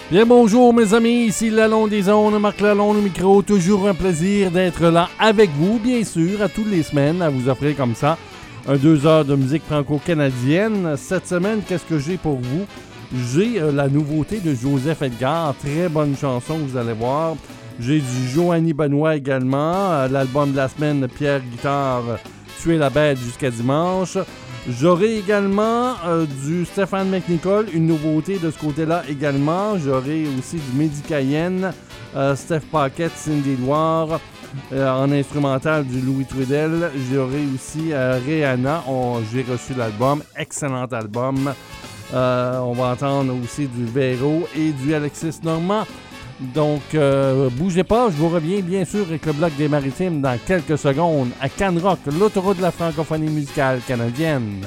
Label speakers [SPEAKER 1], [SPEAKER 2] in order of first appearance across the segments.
[SPEAKER 1] Bien bonjour mes amis, ici Lalonde des Ondes, Marc Lalonde au micro. Toujours un plaisir d'être là avec vous, bien sûr, à toutes les semaines, à vous offrir comme ça un 2 heures de musique franco-canadienne. Cette semaine, qu'est-ce que j'ai pour vous? J'ai la nouveauté de Joseph Edgar, très bonne chanson, vous allez voir. J'ai du Joanie Benoît également, l'album de la semaine, Pierre Guitare, Tuer la bête jusqu'à dimanche. J'aurai également du Stéphane McNicol, une nouveauté de ce côté-là également. J'aurai aussi du Mehdi Cayenne, Steph Paquette, Cindy Loire, en instrumental du Louis Trudel. J'aurai aussi Rihanna, j'ai reçu l'album, excellent album. On va entendre aussi du Véro et du Alexis Normand. Donc, bougez pas, je vous reviens bien sûr avec le bloc des Maritimes dans quelques secondes à Canrock, l'autoroute de la francophonie musicale canadienne.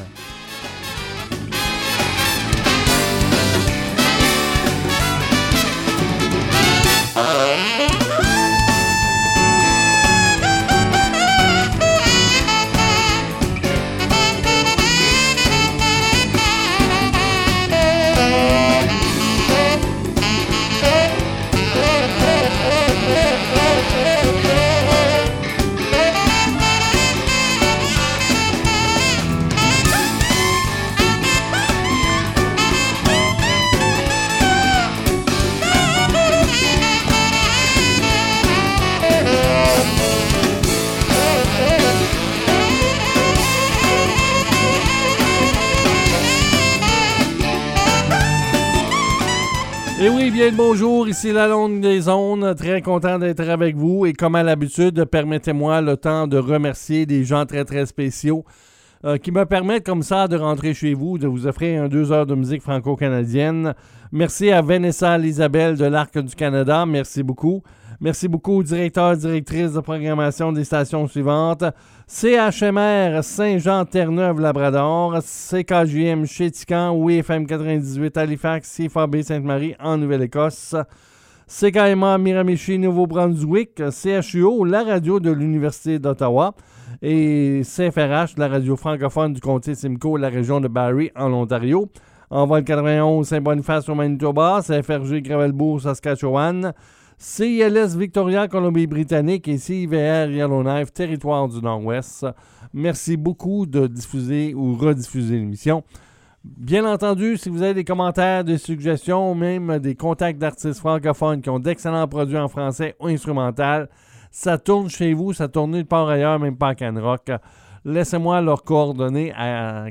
[SPEAKER 1] Et oui, bien le bonjour, ici Lalonde des Ondes, très content d'être avec vous et comme à l'habitude, permettez-moi le temps de remercier des gens très très spéciaux qui me permettent comme ça de rentrer chez vous, de vous offrir un 2 heures de musique franco-canadienne. Merci à Vanessa Isabelle de l'Arc du Canada, merci beaucoup. Merci beaucoup aux directeurs et directrices de programmation des stations suivantes. CHMR Saint-Jean-Terre-Neuve-Labrador, CKJM Chétican, WFM 98 Halifax, CFAB Sainte-Marie en Nouvelle-Écosse, CKMA Miramichi Nouveau-Brunswick, CHUO, la radio de l'Université d'Ottawa et CFRH, la radio francophone du comté Simcoe, la région de Barrie en Ontario. Envol 91 Saint-Boniface au Manitoba, CFRG Gravelbourg, Saskatchewan, CILS Victoria, Colombie-Britannique et CIVR Yellowknife, territoire du Nord-Ouest. Merci beaucoup de diffuser ou rediffuser l'émission. Bien entendu, si vous avez des commentaires, des suggestions, même des contacts d'artistes francophones qui ont d'excellents produits en français ou instrumental, ça tourne chez vous, ça tourne nulle part ailleurs, même pas à Canrock. Laissez-moi leurs coordonnées à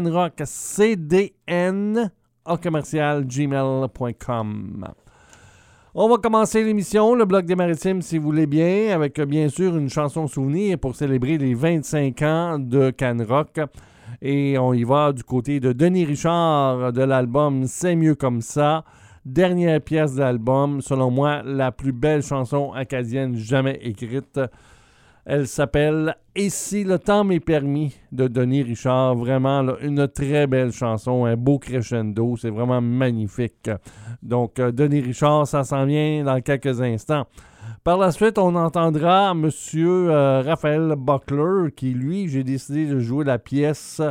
[SPEAKER 1] canrockcdn@gmail.com. On va commencer l'émission, le bloc des Maritimes, si vous voulez bien, avec bien sûr une chanson souvenir pour célébrer les 25 ans de Canrock. Et on y va du côté de Denis Richard de l'album C'est mieux comme ça. Dernière pièce de l'album, selon moi, la plus belle chanson acadienne jamais écrite. Elle s'appelle « Et si le temps m'est permis » de Denis Richard. Vraiment, là, une très belle chanson, un beau crescendo. C'est vraiment magnifique. Donc, Denis Richard, ça s'en vient dans quelques instants. Par la suite, on entendra M. Raphaël Buckler, qui, lui, j'ai décidé de jouer la pièce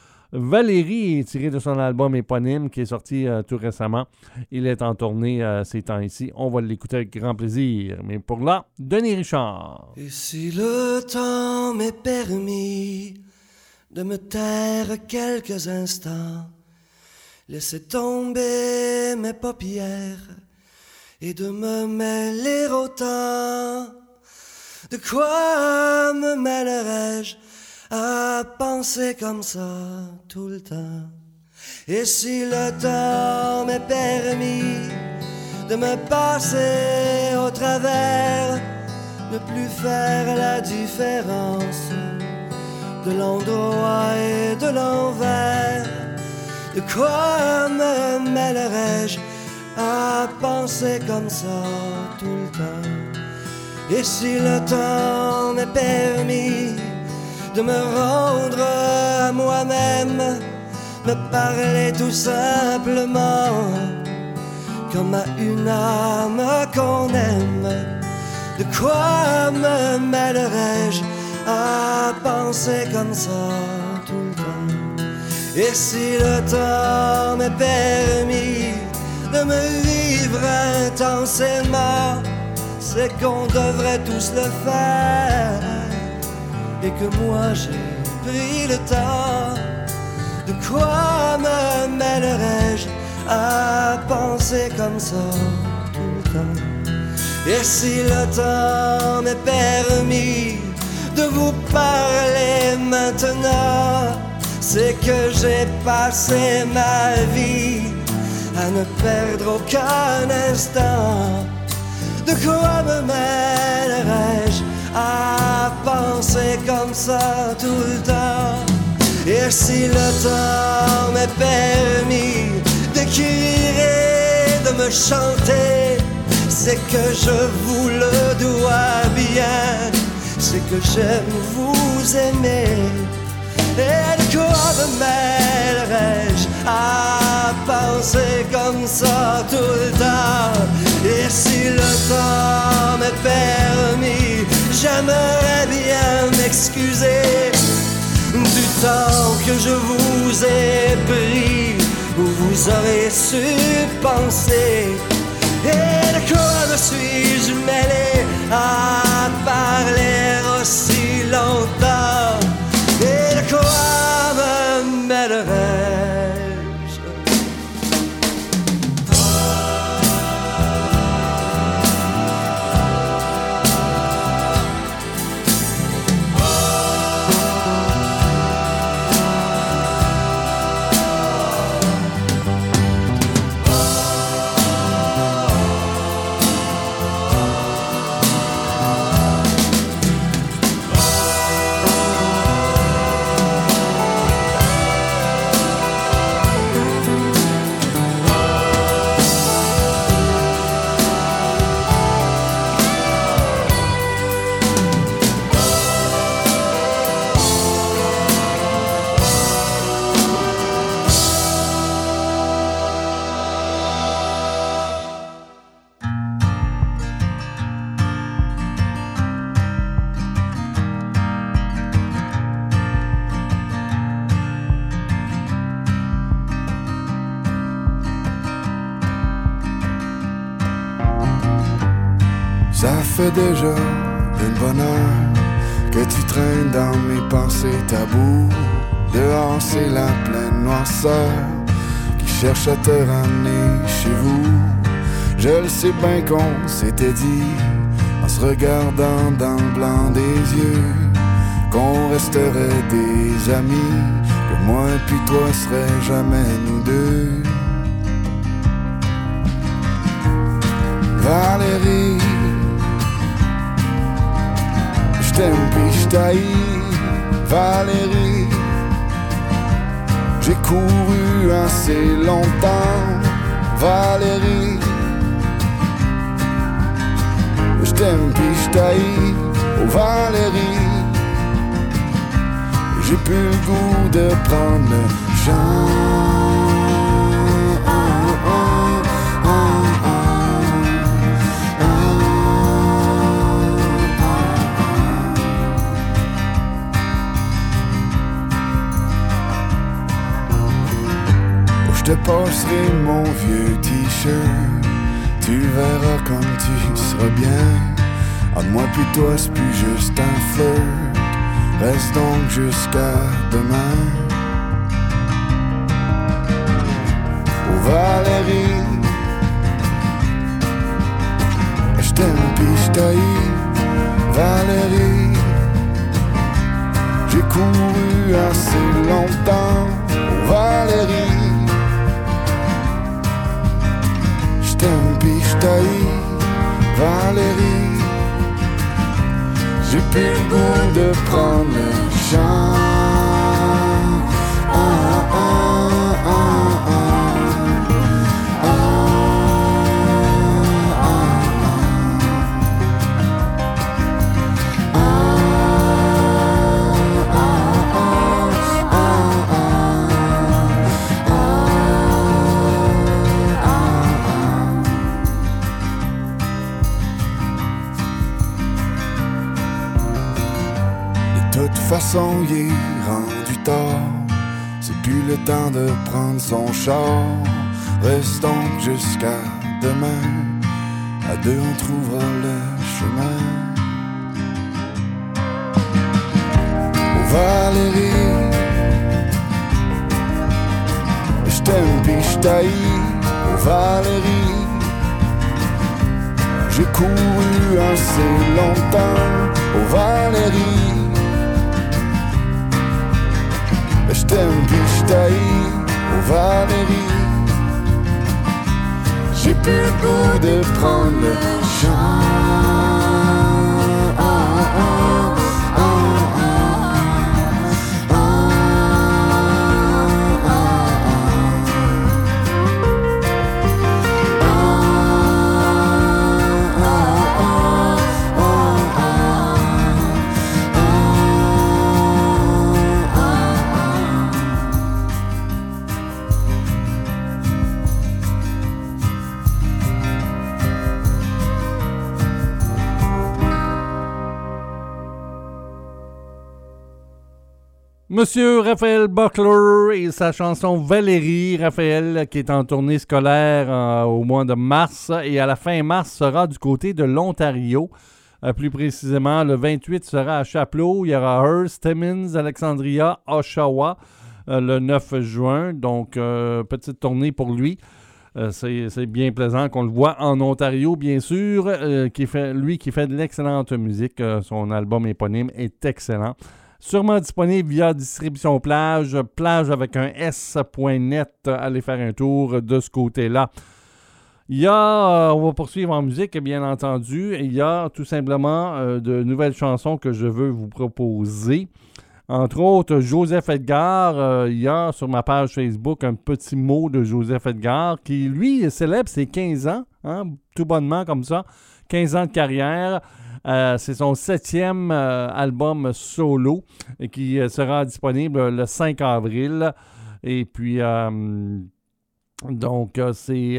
[SPEAKER 1] Valérie, tirée de son album éponyme, qui est sorti tout récemment. Il est en tournée ces temps-ci. On va l'écouter avec grand plaisir. Mais pour là, Denis Richard.
[SPEAKER 2] Et si le temps m'est permis de me taire quelques instants, laisser tomber mes paupières et de me mêler au temps, de quoi me mêlerais-je à penser comme ça tout le temps? Et si le temps m'est permis de me passer au travers, ne plus faire la différence de l'endroit et de l'envers, de quoi me mêlerais-je à penser comme ça tout le temps? Et si le temps m'est permis de me rendre à moi-même, me parler tout simplement comme à une âme qu'on aime, de quoi me mêlerais-je à penser comme ça tout le temps? Et si le temps m'est permis de me vivre vivre intensément, c'est qu'on devrait tous le faire. Et que moi j'ai pris le temps. De quoi me mêlerais-je à penser comme ça tout le temps? Et si le temps m'est permis de vous parler maintenant, c'est que j'ai passé ma vie à ne perdre aucun instant. De quoi me mêlerais-je à penser comme ça tout le temps? Et si le temps m'est permis d'écrire et de me chanter, c'est que je vous le dois bien, c'est que j'aime vous aimer. Et de quoi me mêlerais-je à penser comme ça tout le temps? Et si le temps m'est permis, j'aimerais bien m'excuser du temps que je vous ai pris, où vous aurez su penser. Et de quoi me suis-je mêlé à parler aussi longtemps? Et de quoi me mêlerais-je?
[SPEAKER 3] Ça fait déjà une bonne heure que tu traînes dans mes pensées tabous. Dehors c'est la pleine noirceur qui cherche à te ramener chez vous. Je le sais bien qu'on s'était dit, en se regardant dans le blanc des yeux, qu'on resterait des amis, que moi puis toi serait jamais nous deux. Valérie, je t'aime pis je t'haïs, Valérie. J'ai couru assez longtemps, Valérie. Je t'aime pis je t'haïs, oh Valérie. J'ai plus le goût de prendre le champ. Je te passerai mon vieux t-shirt, tu verras comme tu seras bien. Entre moi puis toi c'est plus juste un flirt, reste donc jusqu'à demain. Oh Valérie, je t'aime pis je t'haïs, Valérie. J'ai couru assez longtemps, oh Valérie. Je t'aime pis je t'haïs, Valérie. J'ai plus le goût de prendre le champ. De toute façon, il est rendu tard. C'est plus le temps de prendre son char. Reste donc jusqu'à demain, à deux on trouvera le chemin. Oh Valérie, je t'aime pis je t'haïs. Oh Valérie, j'ai couru assez longtemps. Oh Valérie, je t'aime pis je t'haïs. Oh Valérie, j'ai plus le goût de prendre le champ.
[SPEAKER 1] Monsieur Raphaël Buckler et sa chanson Valérie. Raphaël qui est en tournée scolaire au mois de mars et à la fin mars sera du côté de l'Ontario. Plus précisément, le 28 sera à Chapleau. Il y aura Hearst, Timmins, Alexandria, Oshawa le 9 juin. Donc, petite tournée pour lui. C'est bien plaisant qu'on le voit en Ontario, bien sûr. Qui fait de l'excellente musique. Son album éponyme est excellent. Sûrement disponible via Distribution Plage, plage avec un S.net. Allez faire un tour de ce côté-là. Il y a, on va poursuivre en musique, bien entendu. Il y a tout simplement de nouvelles chansons que je veux vous proposer. Entre autres, Joseph Edgar. Il y a sur ma page Facebook un petit mot de Joseph Edgar qui, lui, célèbre ses 15 ans, hein, tout bonnement comme ça. 15 ans de carrière. C'est son 7e album solo qui sera disponible le 5 avril. Et puis, donc, c'est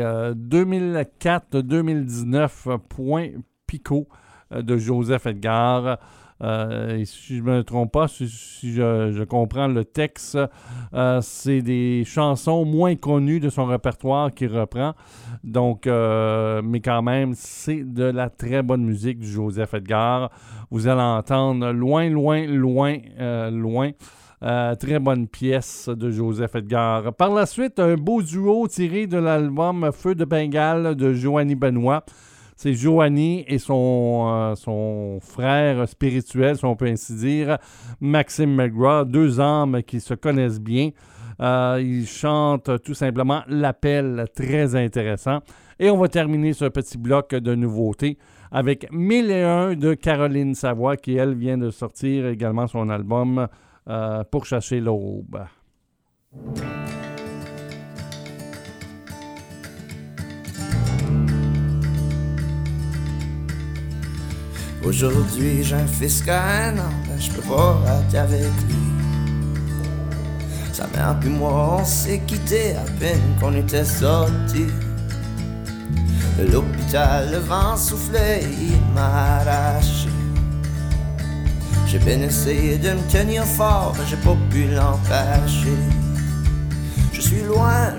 [SPEAKER 1] 2004-2019 point Pico de Joseph Edgar. Et si je ne me trompe pas, si je comprends le texte, c'est des chansons moins connues de son répertoire qu'il reprend. Donc, mais quand même, c'est de la très bonne musique du Joseph Edgar. Vous allez entendre loin. Très bonne pièce de Joseph Edgar. Par la suite, un beau duo tiré de l'album Feu de Bengale de Joanie Benoît. C'est Joanie et son frère spirituel, si on peut ainsi dire, Maxime McGraw, deux âmes qui se connaissent bien. Ils chantent tout simplement L'appel, très intéressant. Et on va terminer ce petit bloc de nouveautés avec 1001 de Caroline Savoie, qui, elle, vient de sortir également son album Pour chercher l'aube.
[SPEAKER 2] Aujourd'hui j'ai un fils qu'à 1 an, ben je peux pas être avec lui. Sa mère puis moi on s'est quittés à peine qu'on était sortis. De l'hôpital le vent soufflait et il m'a arraché. J'ai bien essayé de me tenir fort mais j'ai pas pu l'empêcher. Je suis loin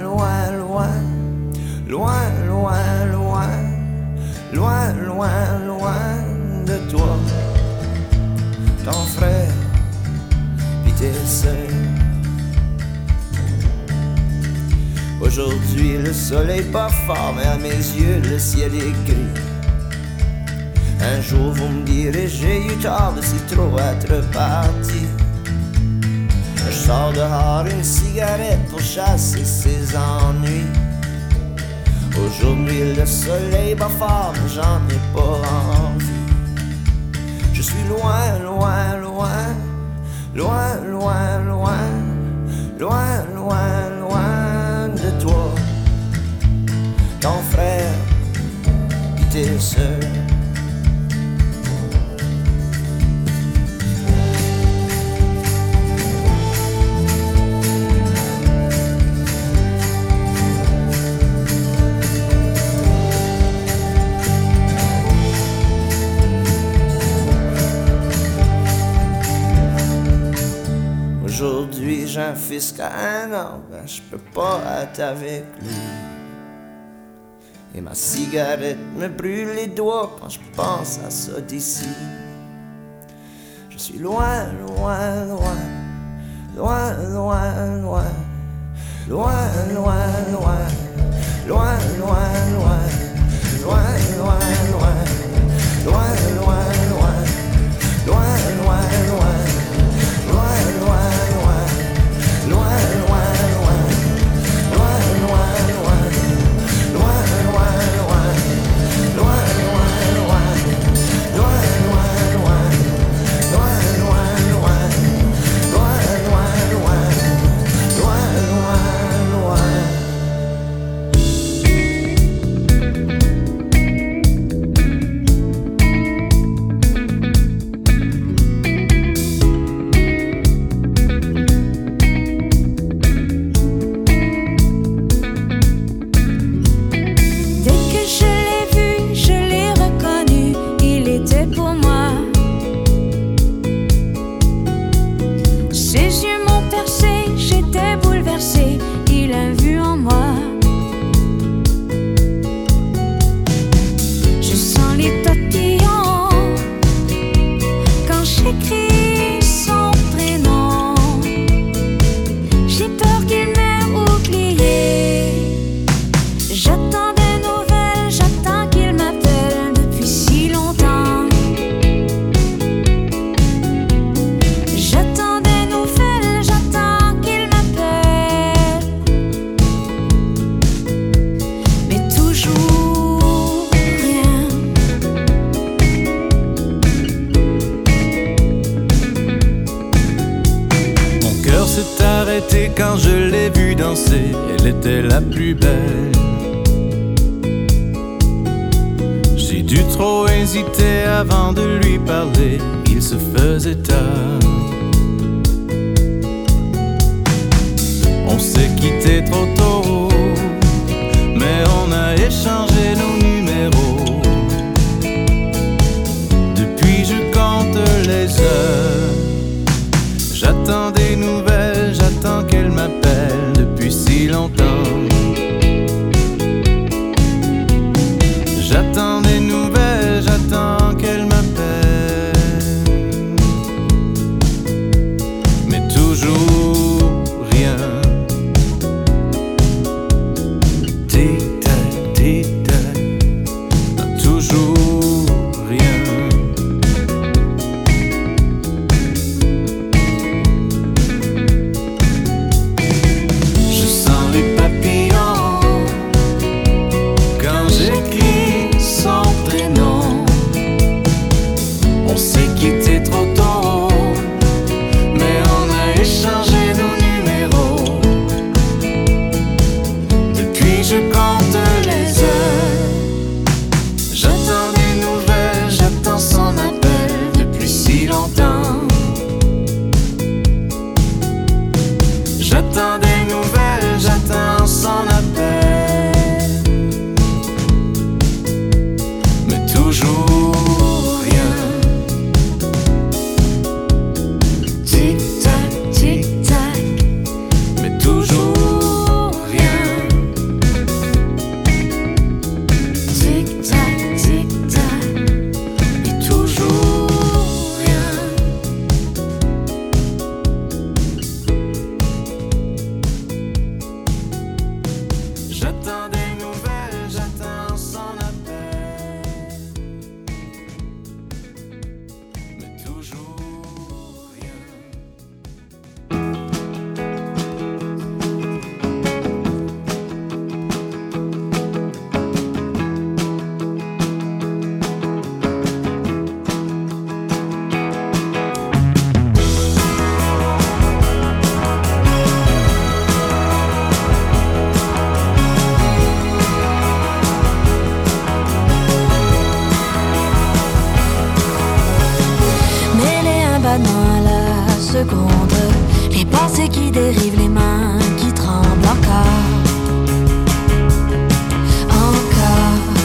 [SPEAKER 2] de toi, ton frère, pis t'es seul. Aujourd'hui le soleil pas fort, mais à mes yeux le ciel est gris. Un jour vous me direz j'ai eu tort de si trop être parti. Je sors dehors une cigarette pour chasser ses ennuis. Aujourd'hui le soleil bat fort, mais j'en ai pas envie. Je suis loin de toi, ton frère, pis t'es seul. Aujourd'hui j'ai un fils qu'à 1 an, ben je peux pas être avec lui. Et ma cigarette me brûle les doigts quand je pense à ça d'ici. Je suis loin, loin, loin, loin, loin, loin, loin, loin, loin, loin, loin, loin, loin, loin, loin, loin, loin,
[SPEAKER 4] Quand je l'ai vue danser, elle était la plus belle. J'ai dû trop hésiter avant de lui parler, il se faisait tard. On s'est quitté trop tôt, mais on a échangé nos numéros. Depuis je compte les heures, j'attends des nouvelles, j'attends qu'elle m'appelle depuis si longtemps. J'attends des nouvelles, j'attends qu'elle m'appelle. Mais toujours rien. Tic-tac, tic-tac, toujours rien. J'attends des nouvelles, j'attends son appel. Mais toujours rien. Tic-tac, tic-tac, mais toujours rien. Tic-tac, tic-tac, mais toujours rien. J'attends des nouvelles, j'attends son appel. Mais toujours rien.
[SPEAKER 5] Seconde, les pensées qui dérivent, les mains qui tremblent encore, encore.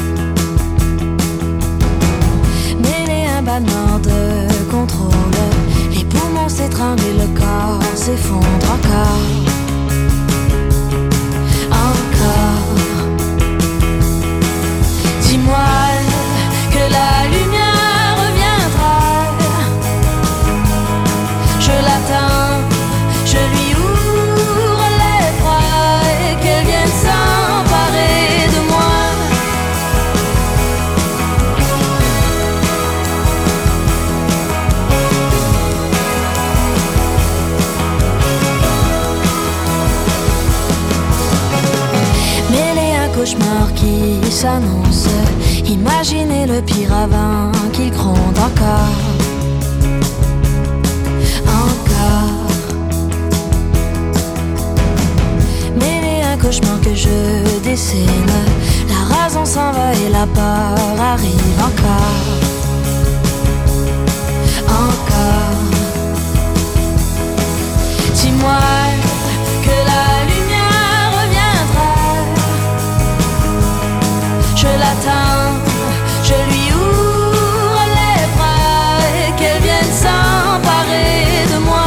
[SPEAKER 5] Mêler un battement de contrôle, les poumons s'étranglent et le corps s'effondre encore, encore. cauchemar qui s'annonce. Imaginez le pire avant qu'il gronde encore. Encore. Mêlé un cauchemar que je dessine. La raison s'en va et la peur arrive encore. Encore. Dis-moi que la lumière reviendra. Je l'attends, je lui ouvre les bras et qu'elle vienne s'emparer de moi.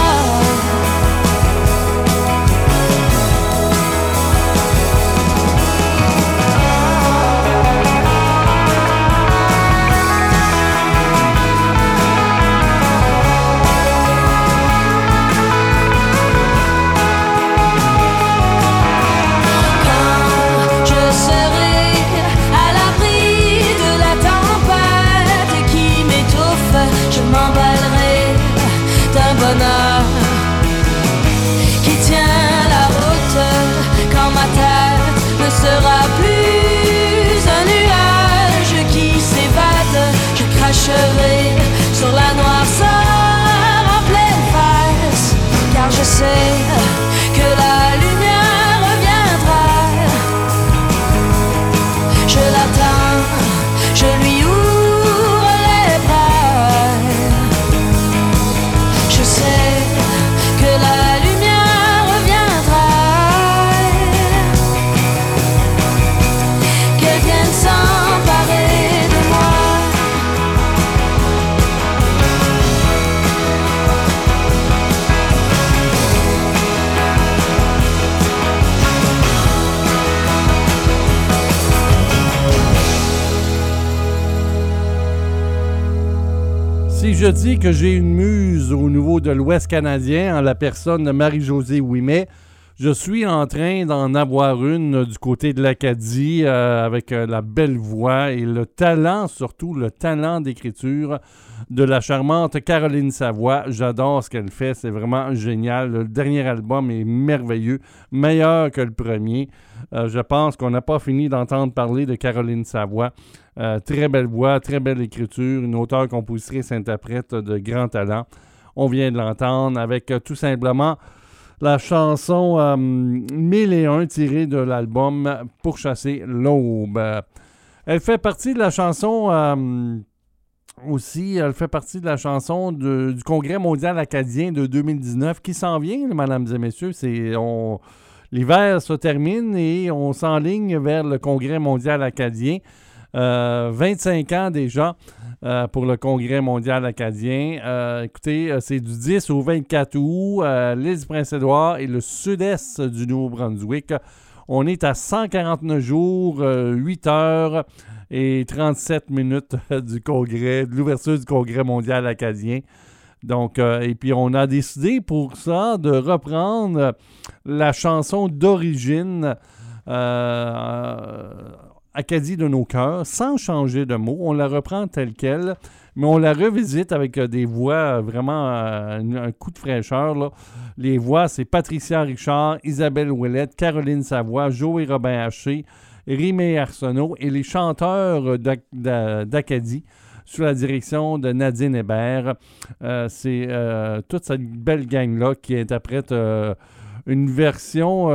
[SPEAKER 5] Qui tient la route quand ma tête ne sera plus un nuage qui s'évade. Je cracherai sur la noirceur en pleine face, car je sais que la lumière reviendra. Je l'attends, je lui ouvre les bras. Je sais que la lumière reviendra, qu'elle vienne s'emparer de moi.
[SPEAKER 1] Si je dis que j'ai une muse au niveau de l'Ouest canadien en la personne de Marie-Josée Ouimet, je suis en train d'en avoir une du côté de l'Acadie avec la belle voix et le talent, surtout le talent d'écriture de la charmante Caroline Savoie. J'adore ce qu'elle fait, c'est vraiment génial. Le dernier album est merveilleux, meilleur que le premier. Je pense qu'on n'a pas fini d'entendre parler de Caroline Savoie. Très belle voix, très belle écriture, une auteure, compositrice, interprète de grand talent. On vient de l'entendre avec tout simplement la chanson 1001 tirée de l'album Pourchasser l'aube. Elle fait partie de la chanson aussi, elle fait partie de la chanson du Congrès mondial acadien de 2019 qui s'en vient, mesdames et messieurs. L'hiver se termine et on s'enligne vers le Congrès mondial acadien. 25 ans déjà pour le Congrès mondial acadien. Écoutez, c'est du 10 au 24 août, l'île du Prince-Édouard et le sud-est du Nouveau-Brunswick. On est à 149 jours, 8 heures et 37 minutes du congrès, de l'ouverture du Congrès mondial acadien. Donc, et puis on a décidé pour ça de reprendre la chanson d'origine Acadie de nos cœurs, sans changer de mots. On la reprend telle qu'elle, mais on la revisite avec des voix vraiment un coup de fraîcheur, là. Les voix, c'est Patricia Richard, Isabelle Ouellette, Caroline Savoie, Joey Robin-Haché, Rimé Arsenault et les chanteurs d'Acadie sous la direction de Nadine Hébert. C'est toute cette belle gang-là qui interprète une version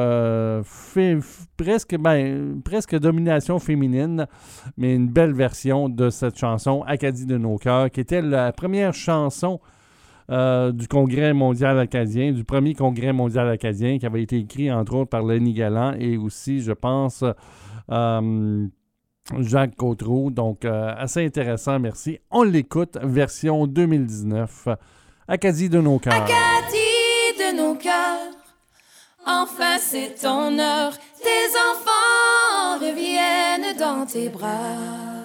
[SPEAKER 1] presque domination féminine, mais une belle version de cette chanson Acadie de nos cœurs, qui était la première chanson du Congrès mondial acadien, du premier Congrès mondial acadien, qui avait été écrit entre autres par Lenny Galland et aussi, je pense, Jacques Côtreau. Donc, assez intéressant, merci. On l'écoute, version 2019, Acadie de nos cœurs.
[SPEAKER 6] Acadie de nos cœurs, enfin c'est ton heure, tes enfants reviennent dans tes bras.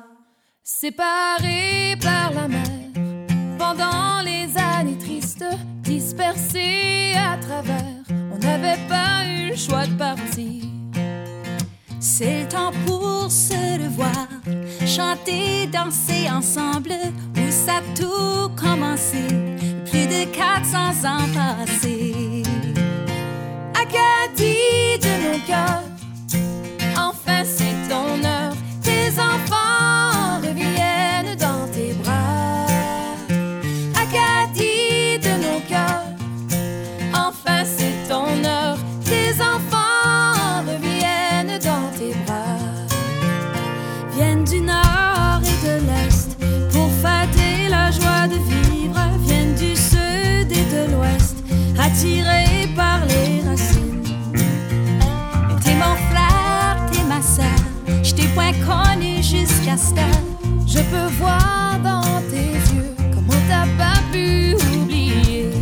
[SPEAKER 6] Séparés par la mer, pendant les années tristes, dispersés à travers, on n'avait pas eu le choix de partir. C'est le temps pour se revoir, chanter, danser ensemble, où ça a tout commencé, plus de 400 ans passés. Acadie de nos cœurs, enfin c'est ton heure. Tes enfants reviennent dans tes bras. Acadie de nos cœurs, enfin c'est ton heure. Tes enfants reviennent dans tes bras. Viennent du nord et de l'est pour fêter la joie de vivre. Viennent du sud et de l'ouest, attirés par les racines. T'es mon frère, t'es ma sœur, je t'ai point connu jusqu'à ce temps. Je peux voir dans tes yeux comment t'as pas pu oublier.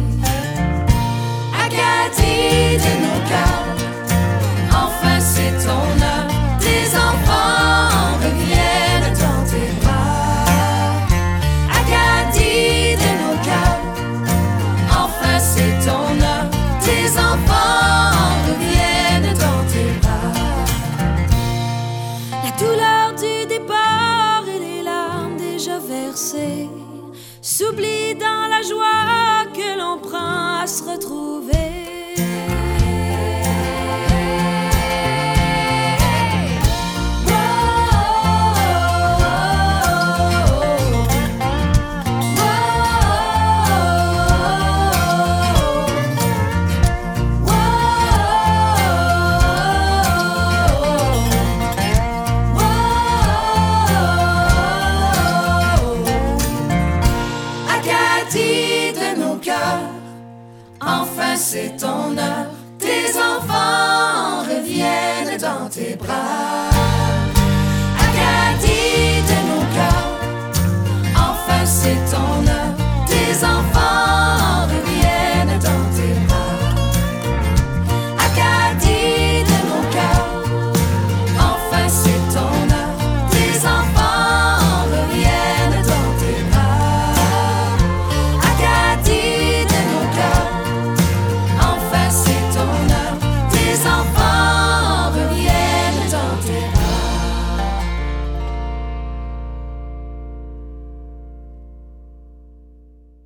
[SPEAKER 6] Acadie de nos cœurs, enfin c'est ton heure. Tes enfants reviennent dans tes bras. Acadie de nos cœurs, enfin c'est ton heure. Tes enfants reviennent dans tes bras. La douleur du départ et les larmes déjà versées s'oublient dans la joie que l'on prend à se retrouver. Enfin c'est ton heure, tes enfants reviennent dans tes bras.